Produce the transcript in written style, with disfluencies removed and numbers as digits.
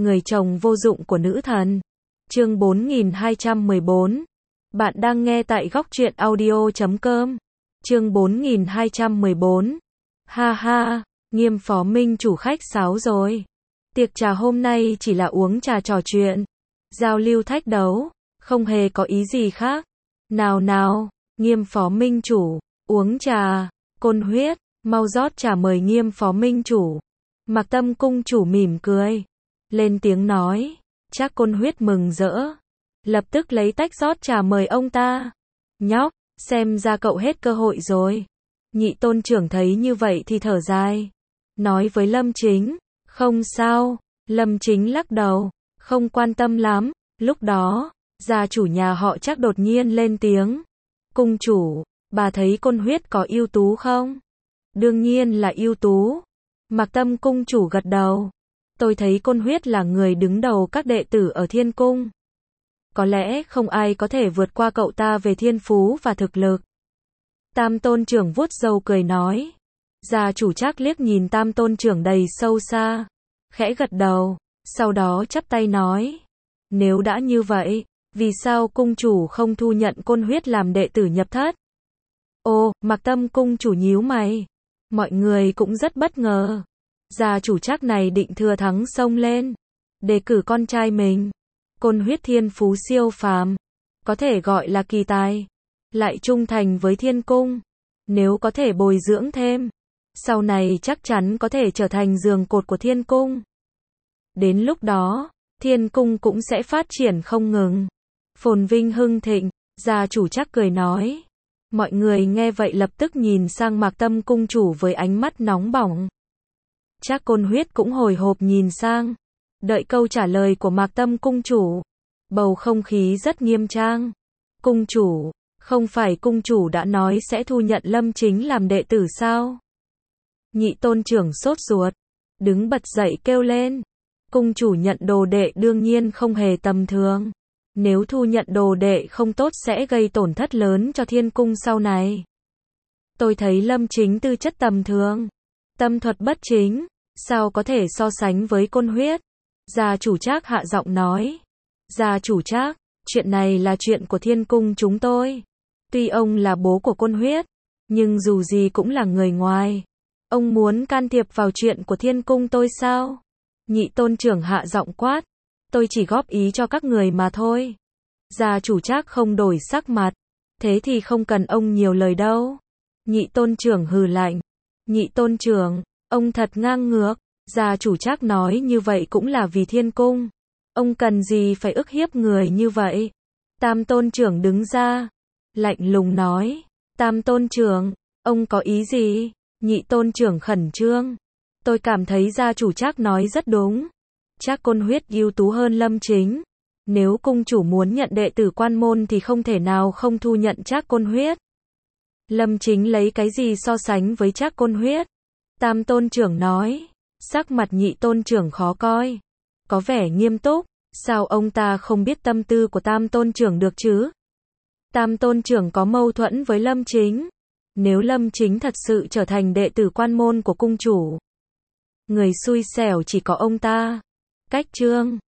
người chồng vô dụng của nữ thần. Chương 4214. Bạn đang nghe tại góc truyện audio.com. Chương 4214. Ha ha, Nghiêm phó minh chủ khách sáo rồi. Tiệc trà hôm nay chỉ là uống trà trò chuyện, giao lưu thách đấu, không hề có ý gì khác. Nào nào, Nghiêm phó minh chủ, uống trà. Côn Huyết, mau rót trà mời Nghiêm phó minh chủ. Mạc Tâm cung chủ mỉm cười, lên tiếng nói. Trác Côn Huyết mừng rỡ, lập tức lấy tách rót trà mời ông ta. Nhóc, xem ra cậu hết cơ hội rồi. Nhị tôn trưởng thấy như vậy thì thở dài, nói với Lâm Chính. Không sao. Lâm Chính lắc đầu, không quan tâm lắm. Lúc đó, gia chủ nhà họ Trác đột nhiên lên tiếng. Cung chủ, bà thấy Côn Huyết có ưu tú không? Đương nhiên là ưu tú. Mạc Tâm cung chủ gật đầu. Tôi thấy Côn Huyết là người đứng đầu các đệ tử ở Thiên Cung. Có lẽ không ai có thể vượt qua cậu ta về thiên phú và thực lực. Tam tôn trưởng vuốt râu cười nói. Gia chủ Trác liếc nhìn tam tôn trưởng đầy sâu xa, khẽ gật đầu, sau đó chắp tay nói. Nếu đã như vậy, vì sao cung chủ không thu nhận Côn Huyết làm đệ tử nhập thất? Ồ, Mạc Tâm cung chủ nhíu mày. Mọi người cũng rất bất ngờ. Gia chủ Trác này định thừa thắng xông lên, đề cử con trai mình. Côn Huyết thiên phú siêu phàm, có thể gọi là kỳ tài, lại trung thành với Thiên Cung. Nếu có thể bồi dưỡng thêm, sau này chắc chắn có thể trở thành giường cột của Thiên Cung. Đến lúc đó, Thiên Cung cũng sẽ phát triển không ngừng, phồn vinh hưng thịnh. Gia chủ Trác cười nói. Mọi người nghe vậy lập tức nhìn sang Mạc Tâm cung chủ với ánh mắt nóng bỏng. Trác Côn Huyết cũng hồi hộp nhìn sang, đợi câu trả lời của Mạc Tâm cung chủ. Bầu không khí rất nghiêm trang. Cung chủ, không phải cung chủ đã nói sẽ thu nhận Lâm Chính làm đệ tử sao? Nhị tôn trưởng sốt ruột, đứng bật dậy kêu lên. Cung chủ nhận đồ đệ đương nhiên không hề tầm thường. Nếu thu nhận đồ đệ không tốt sẽ gây tổn thất lớn cho Thiên Cung sau này. Tôi thấy Lâm Chính tư chất tầm thường, tâm thuật bất chính, sao có thể so sánh với Côn Huyết? Gia chủ Trác hạ giọng nói. Gia chủ Trác, chuyện này là chuyện của Thiên Cung chúng tôi. Tuy ông là bố của Côn Huyết, nhưng dù gì cũng là người ngoài. Ông muốn can thiệp vào chuyện của Thiên Cung tôi sao? Nhị tôn trưởng hạ giọng quát. Tôi chỉ góp ý cho các người mà thôi. Gia chủ Trác không đổi sắc mặt. Thế thì không cần ông nhiều lời đâu. Nhị tôn trưởng hừ lạnh. Nhị tôn trưởng, ông thật ngang ngược. Gia chủ Trác nói như vậy cũng là vì Thiên Cung. Ông cần gì phải ức hiếp người như vậy? Tam tôn trưởng đứng ra, lạnh lùng nói. Tam tôn trưởng, ông có ý gì? Nhị tôn trưởng khẩn trương. Tôi cảm thấy gia chủ Trác nói rất đúng. Trác Côn Huyết ưu tú hơn Lâm Chính. Nếu cung chủ muốn nhận đệ tử quan môn thì không thể nào không thu nhận Trác Côn Huyết. Lâm Chính lấy cái gì so sánh với Trác Côn Huyết? Tam tôn trưởng nói. Sắc mặt nhị tôn trưởng khó coi, có vẻ nghiêm túc. Sao ông ta không biết tâm tư của tam tôn trưởng được chứ? Tam tôn trưởng có mâu thuẫn với Lâm Chính. Nếu Lâm Chính thật sự trở thành đệ tử quan môn của cung chủ, người xui xẻo chỉ có ông ta. Cách chương